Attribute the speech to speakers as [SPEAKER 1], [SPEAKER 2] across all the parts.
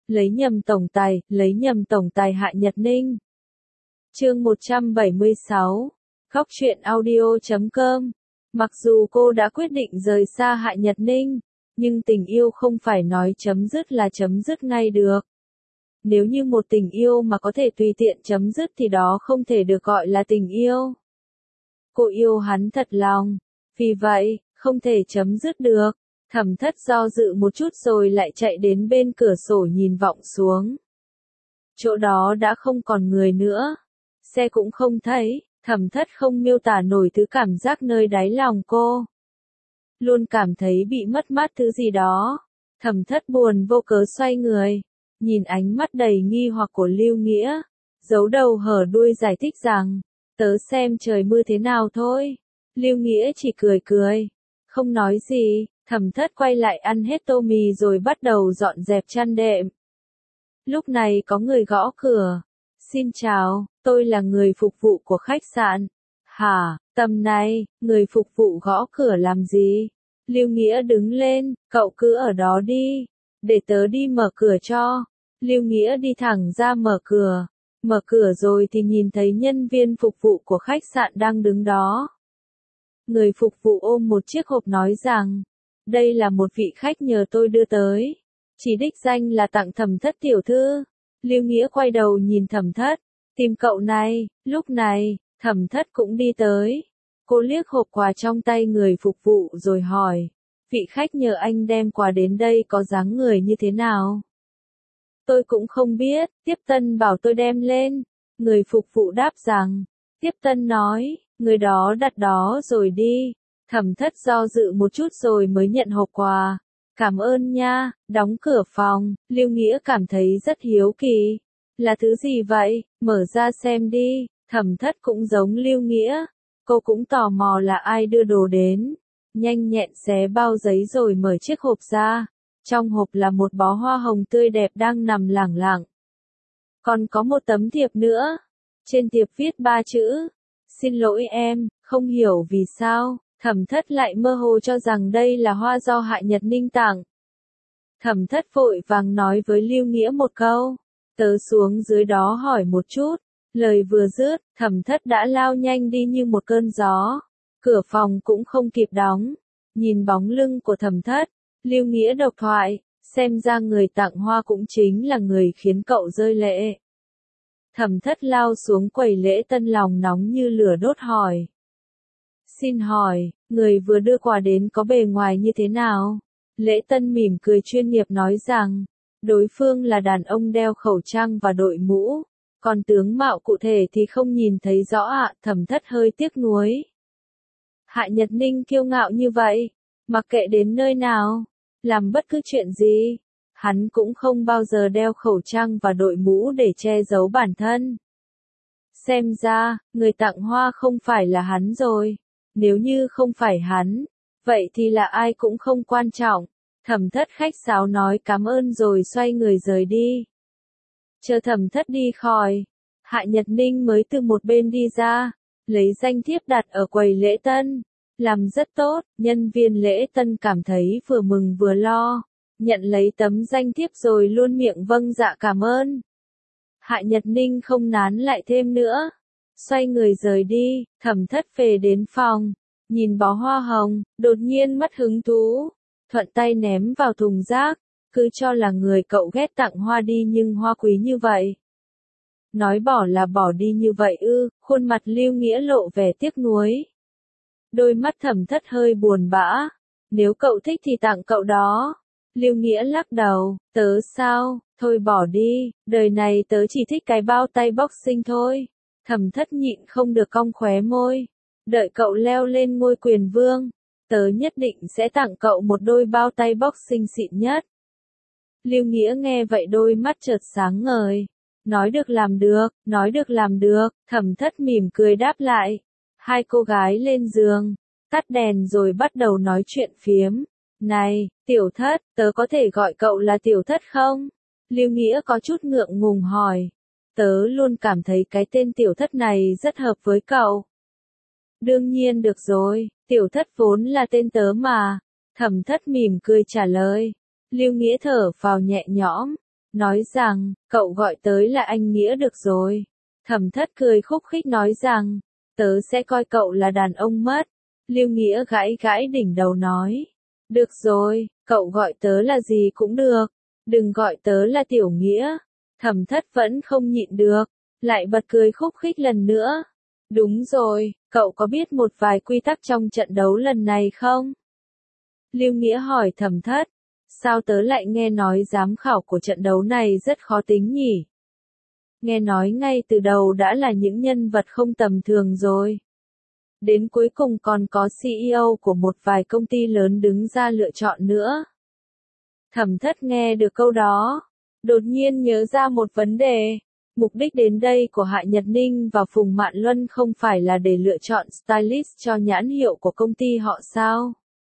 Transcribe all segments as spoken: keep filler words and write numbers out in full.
[SPEAKER 1] lấy nhầm tổng tài, lấy nhầm tổng tài Hạ Nhật Ninh. Chương một trăm bảy mươi sáu, Góc truyện audio chấm com. Mặc dù cô đã quyết định rời xa Hạ Nhật Ninh, nhưng tình yêu không phải nói chấm dứt là chấm dứt ngay được. Nếu như một tình yêu mà có thể tùy tiện chấm dứt thì đó không thể được gọi là tình yêu. Cô yêu hắn thật lòng, vì vậy, không thể chấm dứt được. Thẩm Thất do dự một chút rồi lại chạy đến bên cửa sổ nhìn vọng xuống. Chỗ đó đã không còn người nữa. Xe cũng không thấy, Thẩm Thất không miêu tả nổi thứ cảm giác nơi đáy lòng cô. Luôn cảm thấy bị mất mát thứ gì đó. Thẩm Thất buồn vô cớ xoay người, nhìn ánh mắt đầy nghi hoặc của Lưu Nghĩa, giấu đầu hở đuôi giải thích rằng, tớ xem trời mưa thế nào thôi. Lưu Nghĩa chỉ cười cười, không nói gì. Thẩm Thất quay lại ăn hết tô mì rồi bắt đầu dọn dẹp chăn đệm. Lúc này có người gõ cửa. Xin chào, tôi là người phục vụ của khách sạn. Hả, tầm này, người phục vụ gõ cửa làm gì? Lưu Nghĩa đứng lên, cậu cứ ở đó đi, để tớ đi mở cửa cho. Lưu Nghĩa đi thẳng ra mở cửa. Mở cửa rồi thì nhìn thấy nhân viên phục vụ của khách sạn đang đứng đó. Người phục vụ ôm một chiếc hộp nói rằng, đây là một vị khách nhờ tôi đưa tới. Chỉ đích danh là tặng Thẩm Thất tiểu thư. Lưu Nghĩa quay đầu nhìn Thẩm Thất, tìm cậu này. Lúc này, Thẩm Thất cũng đi tới. Cô liếc hộp quà trong tay người phục vụ rồi hỏi, vị khách nhờ anh đem quà đến đây có dáng người như thế nào? Tôi cũng không biết, Tiếp Tân bảo tôi đem lên. Người phục vụ đáp rằng, Tiếp Tân nói, người đó đặt đó rồi đi. Thẩm Thất do dự một chút rồi mới nhận hộp quà. Cảm ơn nha, đóng cửa phòng. Lưu Nghĩa cảm thấy rất hiếu kỳ. Là thứ gì vậy, mở ra xem đi. Thẩm Thất cũng giống Lưu Nghĩa. Cô cũng tò mò là ai đưa đồ đến. Nhanh nhẹn xé bao giấy rồi mở chiếc hộp ra. Trong hộp là một bó hoa hồng tươi đẹp đang nằm lẳng lặng. Còn có một tấm thiệp nữa. Trên thiệp viết ba chữ. Xin lỗi em, không hiểu vì sao. Thẩm Thất lại mơ hồ cho rằng đây là hoa do Hạ Nhật Ninh tặng. Thẩm Thất vội vàng nói với Lưu Nghĩa một câu. Tớ xuống dưới đó hỏi một chút. Lời vừa dứt, Thẩm Thất đã lao nhanh đi như một cơn gió. Cửa phòng cũng không kịp đóng. Nhìn bóng lưng của Thẩm Thất, Lưu Nghĩa độc thoại, xem ra người tặng hoa cũng chính là người khiến cậu rơi lệ. Thẩm Thất lao xuống quầy lễ tân lòng nóng như lửa đốt hỏi. Xin hỏi, người vừa đưa quà đến có bề ngoài như thế nào? Lễ tân mỉm cười chuyên nghiệp nói rằng, đối phương là đàn ông đeo khẩu trang và đội mũ, còn tướng mạo cụ thể thì không nhìn thấy rõ ạ. Thẩm Thất hơi tiếc nuối. Hạ Nhật Ninh kiêu ngạo như vậy, mặc kệ đến nơi nào, làm bất cứ chuyện gì, hắn cũng không bao giờ đeo khẩu trang và đội mũ để che giấu bản thân. Xem ra, người tặng hoa không phải là hắn rồi. Nếu như không phải hắn, vậy thì là ai cũng không quan trọng. Thẩm Thất khách sáo nói cảm ơn rồi xoay người rời đi. Chờ Thẩm Thất đi khỏi, Hạ Nhật Ninh mới từ một bên đi ra, lấy danh thiếp đặt ở quầy lễ tân. Làm rất tốt, nhân viên lễ tân cảm thấy vừa mừng vừa lo, nhận lấy tấm danh thiếp rồi luôn miệng vâng dạ cảm ơn. Hạ Nhật Ninh không nán lại thêm nữa. Xoay người rời đi, Thẩm Thất về đến phòng, nhìn bó hoa hồng, đột nhiên mất hứng thú, thuận tay ném vào thùng rác, cứ cho là người cậu ghét tặng hoa đi nhưng hoa quý như vậy. Nói bỏ là bỏ đi như vậy ư? Khuôn mặt Lưu Nghĩa lộ vẻ tiếc nuối. Đôi mắt Thẩm Thất hơi buồn bã, nếu cậu thích thì tặng cậu đó. Lưu Nghĩa lắc đầu, tớ sao, thôi bỏ đi, đời này tớ chỉ thích cái bao tay boxing thôi. Thẩm Thất nhịn không được cong khóe môi. Đợi cậu leo lên ngôi quyền vương, tớ nhất định sẽ tặng cậu một đôi bao tay boxing xịn nhất. Lưu Nghĩa nghe vậy đôi mắt chợt sáng ngời. Nói được làm được, nói được làm được. Thẩm Thất mỉm cười đáp lại. Hai cô gái lên giường, tắt đèn rồi bắt đầu nói chuyện phiếm. Này, Tiểu Thất, tớ có thể gọi cậu là Tiểu Thất không? Lưu Nghĩa có chút ngượng ngùng hỏi. Tớ luôn cảm thấy cái tên Tiểu Thất này rất hợp với cậu. Đương nhiên được rồi, Tiểu Thất vốn là tên tớ mà. Thẩm Thất mỉm cười trả lời. Lưu Nghĩa thở phào nhẹ nhõm. nói rằng, cậu gọi tới là anh Nghĩa được rồi. Thẩm Thất cười khúc khích nói rằng, tớ sẽ coi cậu là đàn ông mất. Lưu Nghĩa gãi gãi đỉnh đầu nói, được rồi, cậu gọi tớ là gì cũng được, đừng gọi tớ là Tiểu Nghĩa. Thẩm Thất vẫn không nhịn được, lại bật cười khúc khích lần nữa. Đúng rồi, cậu có biết một vài quy tắc trong trận đấu lần này không? Lưu Nghĩa hỏi Thẩm Thất, sao tớ lại nghe nói giám khảo của trận đấu này rất khó tính nhỉ? Nghe nói ngay từ đầu đã là những nhân vật không tầm thường rồi. Đến cuối cùng còn có xê e ô của một vài công ty lớn đứng ra lựa chọn nữa. Thẩm Thất nghe được câu đó, đột nhiên nhớ ra một vấn đề. Mục đích đến đây của Hạ Nhật Ninh và Phùng Mạn Luân không phải là để lựa chọn stylist cho nhãn hiệu của công ty họ sao?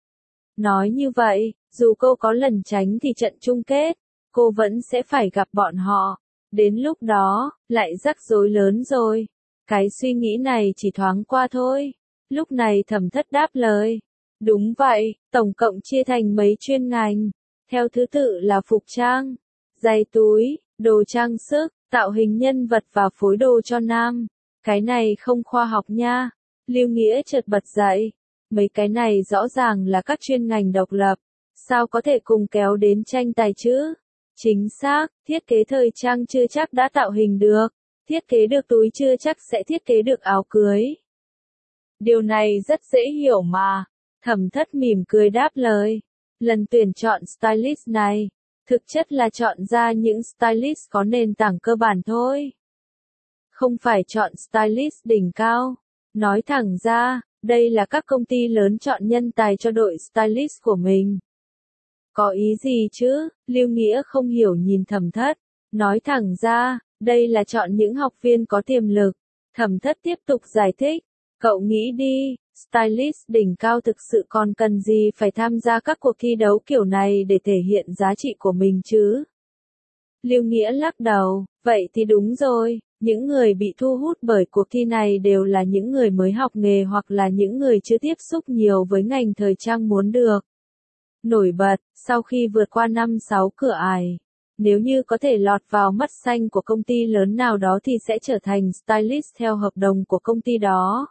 [SPEAKER 1] Nói như vậy, dù cô có lẩn tránh thì trận chung kết, cô vẫn sẽ phải gặp bọn họ. Đến lúc đó, lại rắc rối lớn rồi. Cái suy nghĩ này chỉ thoáng qua thôi. Lúc này Thẩm Thất đáp lời. Đúng vậy, tổng cộng chia thành mấy chuyên ngành. Theo thứ tự là phục trang, giày túi, đồ trang sức, tạo hình nhân vật và phối đồ cho nam. Cái này không khoa học nha. Lưu Nghĩa chợt bật dậy. Mấy cái này rõ ràng là các chuyên ngành độc lập. Sao có thể cùng kéo đến tranh tài chứ? Chính xác, thiết kế thời trang chưa chắc đã tạo hình được. Thiết kế được túi chưa chắc sẽ thiết kế được áo cưới. Điều này rất dễ hiểu mà. Thẩm Thất mỉm cười đáp lời. Lần tuyển chọn stylist này, thực chất là chọn ra những stylist có nền tảng cơ bản thôi. Không phải chọn stylist đỉnh cao. Nói thẳng ra, đây là các công ty lớn chọn nhân tài cho đội stylist của mình. Có ý gì chứ? Lưu Nghĩa không hiểu nhìn Thẩm Thất. Nói thẳng ra, đây là chọn những học viên có tiềm lực. Thẩm Thất tiếp tục giải thích. Cậu nghĩ đi, stylist đỉnh cao thực sự còn cần gì phải tham gia các cuộc thi đấu kiểu này để thể hiện giá trị của mình chứ? Lưu Nghĩa lắc đầu, vậy thì đúng rồi, những người bị thu hút bởi cuộc thi này đều là những người mới học nghề hoặc là những người chưa tiếp xúc nhiều với ngành thời trang muốn được nổi bật, sau khi vượt qua năm sáu cửa ải. Nếu như có thể lọt vào mắt xanh của công ty lớn nào đó thì sẽ trở thành stylist theo hợp đồng của công ty đó.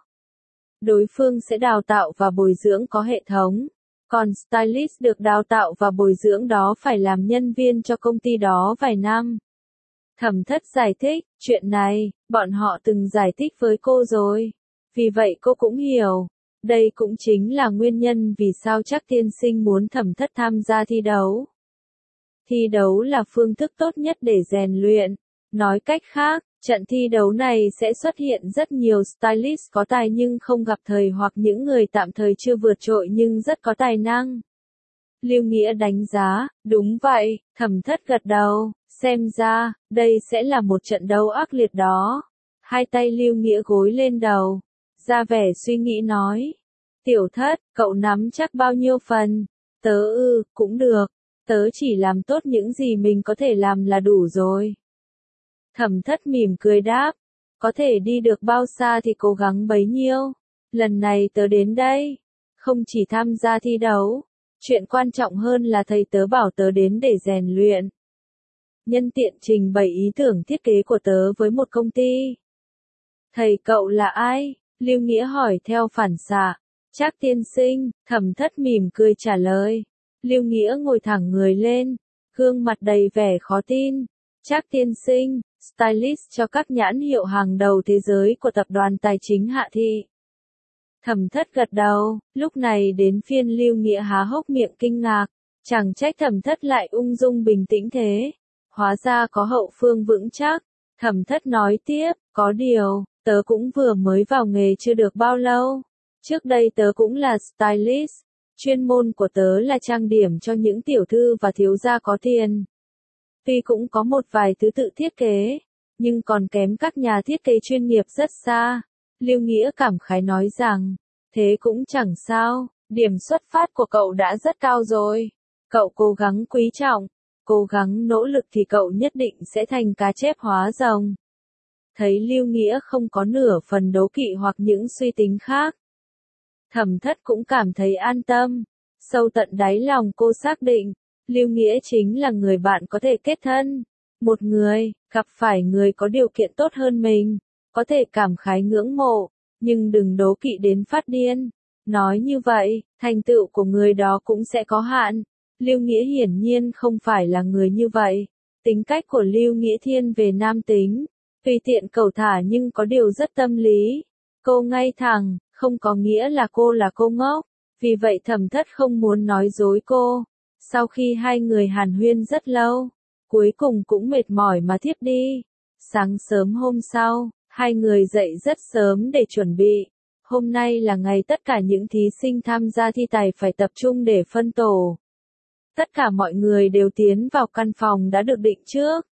[SPEAKER 1] Đối phương sẽ đào tạo và bồi dưỡng có hệ thống. Còn stylist được đào tạo và bồi dưỡng đó phải làm nhân viên cho công ty đó vài năm. Thẩm Thất giải thích, chuyện này, bọn họ từng giải thích với cô rồi. Vì vậy cô cũng hiểu. Đây cũng chính là nguyên nhân vì sao Trác tiên sinh muốn Thẩm Thất tham gia thi đấu. Thi đấu là phương thức tốt nhất để rèn luyện. Nói cách khác, trận thi đấu này sẽ xuất hiện rất nhiều stylist có tài nhưng không gặp thời hoặc những người tạm thời chưa vượt trội nhưng rất có tài năng. Lưu Nghĩa đánh giá, đúng vậy, Thẩm Thất gật đầu, xem ra, đây sẽ là một trận đấu ác liệt đó. Hai tay Lưu Nghĩa gối lên đầu, ra vẻ suy nghĩ nói. Tiểu Thất, cậu nắm chắc bao nhiêu phần? Tớ ư, cũng được, tớ chỉ làm tốt những gì mình có thể làm là đủ rồi. Thẩm Thất mỉm cười đáp, có thể đi được bao xa thì cố gắng bấy nhiêu. Lần này tớ đến đây, không chỉ tham gia thi đấu, chuyện quan trọng hơn là thầy tớ bảo tớ đến để rèn luyện. Nhân tiện trình bày ý tưởng thiết kế của tớ với một công ty. Thầy cậu là ai? Lưu Nghĩa hỏi theo phản xạ. Trác tiên sinh, Thẩm Thất mỉm cười trả lời. Lưu Nghĩa ngồi thẳng người lên, gương mặt đầy vẻ khó tin. Trác tiên sinh, stylist cho các nhãn hiệu hàng đầu thế giới của tập đoàn tài chính Hạ Thị. Thẩm Thất gật đầu, lúc này đến phiên Lưu Nghĩa há hốc miệng kinh ngạc, chẳng trách Thẩm Thất lại ung dung bình tĩnh thế, hóa ra có hậu phương vững chắc. Thẩm Thất nói tiếp, có điều, tớ cũng vừa mới vào nghề chưa được bao lâu, trước đây tớ cũng là stylist, chuyên môn của tớ là trang điểm cho những tiểu thư và thiếu gia có tiền. Tuy cũng có một vài thứ tự thiết kế, nhưng còn kém các nhà thiết kế chuyên nghiệp rất xa. Lưu Nghĩa cảm khái nói rằng, thế cũng chẳng sao, điểm xuất phát của cậu đã rất cao rồi. Cậu cố gắng quý trọng, cố gắng nỗ lực thì cậu nhất định sẽ thành cá chép hóa rồng. Thấy Lưu Nghĩa không có nửa phần đố kỵ hoặc những suy tính khác. Thẩm Thất cũng cảm thấy an tâm. Sâu tận đáy lòng cô xác định, Lưu Nghĩa chính là người bạn có thể kết thân. Một người, gặp phải người có điều kiện tốt hơn mình, có thể cảm khái ngưỡng mộ, nhưng đừng đố kỵ đến phát điên. Nói như vậy, thành tựu của người đó cũng sẽ có hạn. Lưu Nghĩa hiển nhiên không phải là người như vậy. Tính cách của Lưu Nghĩa thiên về nam tính, tùy tiện cẩu thả nhưng có điều rất tâm lý. Cô ngay thẳng, không có nghĩa là cô là cô ngốc, vì vậy Thẩm Thất không muốn nói dối cô. Sau khi hai người hàn huyên rất lâu, cuối cùng cũng mệt mỏi mà thiếp đi. Sáng sớm hôm sau, hai người dậy rất sớm để chuẩn bị. Hôm nay là ngày tất cả những thí sinh tham gia thi tài phải tập trung để phân tổ. Tất cả mọi người đều tiến vào căn phòng đã được định trước.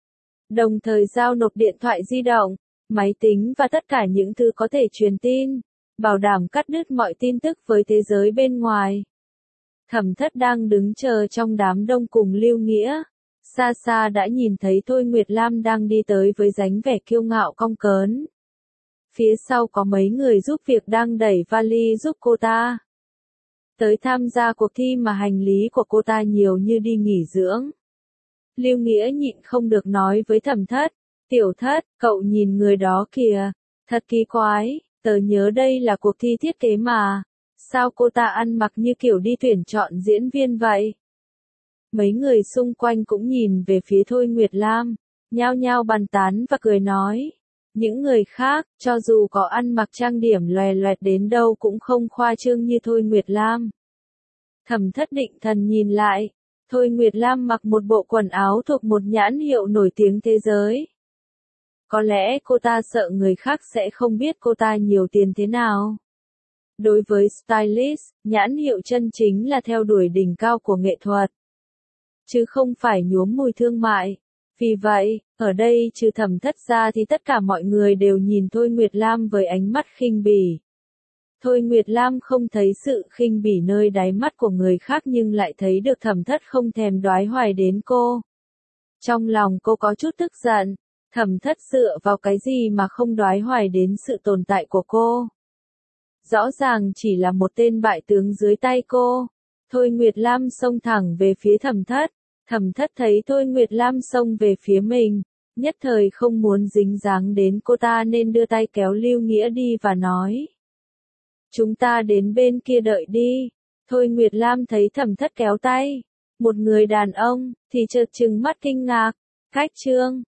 [SPEAKER 1] Đồng thời giao nộp điện thoại di động, máy tính và tất cả những thứ có thể truyền tin, bảo đảm cắt đứt mọi tin tức với thế giới bên ngoài. Thẩm Thất đang đứng chờ trong đám đông cùng Lưu Nghĩa. Xa xa đã nhìn thấy Thôi Nguyệt Lam đang đi tới với dáng vẻ kiêu ngạo cong cớn. Phía sau có mấy người giúp việc đang đẩy vali giúp cô ta. Tới tham gia cuộc thi mà hành lý của cô ta nhiều như đi nghỉ dưỡng. Lưu Nghĩa nhịn không được nói với Thẩm Thất, Tiểu Thất, cậu nhìn người đó kìa, thật kỳ quái, tớ nhớ đây là cuộc thi thiết kế mà, sao cô ta ăn mặc như kiểu đi tuyển chọn diễn viên vậy? Mấy người xung quanh cũng nhìn về phía Thôi Nguyệt Lam, nhao nhao bàn tán và cười nói. Những người khác, cho dù có ăn mặc trang điểm loè loẹt đến đâu cũng không khoa trương như Thôi Nguyệt Lam. Thẩm Thất định thần nhìn lại, Thôi Nguyệt Lam mặc một bộ quần áo thuộc một nhãn hiệu nổi tiếng thế giới. Có lẽ cô ta sợ người khác sẽ không biết cô ta nhiều tiền thế nào. Đối với stylist, nhãn hiệu chân chính là theo đuổi đỉnh cao của nghệ thuật, chứ không phải nhuốm mùi thương mại. Vì vậy, ở đây trừ Thẩm Thất ra thì tất cả mọi người đều nhìn Thôi Nguyệt Lam với ánh mắt khinh bỉ. Thôi Nguyệt Lam không thấy sự khinh bỉ nơi đáy mắt của người khác nhưng lại thấy được Thẩm Thất không thèm đoái hoài đến cô. Trong lòng cô có chút tức giận, Thẩm Thất dựa vào cái gì mà không đoái hoài đến sự tồn tại của cô. Rõ ràng chỉ là một tên bại tướng dưới tay cô. Thôi Nguyệt Lam xông thẳng về phía Thẩm Thất. Thẩm Thất thấy Thôi Nguyệt Lam xông về phía mình, nhất thời không muốn dính dáng đến cô ta nên đưa tay kéo Lưu Nghĩa đi và nói. Chúng ta đến bên kia đợi đi. Thôi Nguyệt Lam thấy Thẩm Thất kéo tay một người đàn ông, thì chợt trừng mắt kinh ngạc. Cách trương,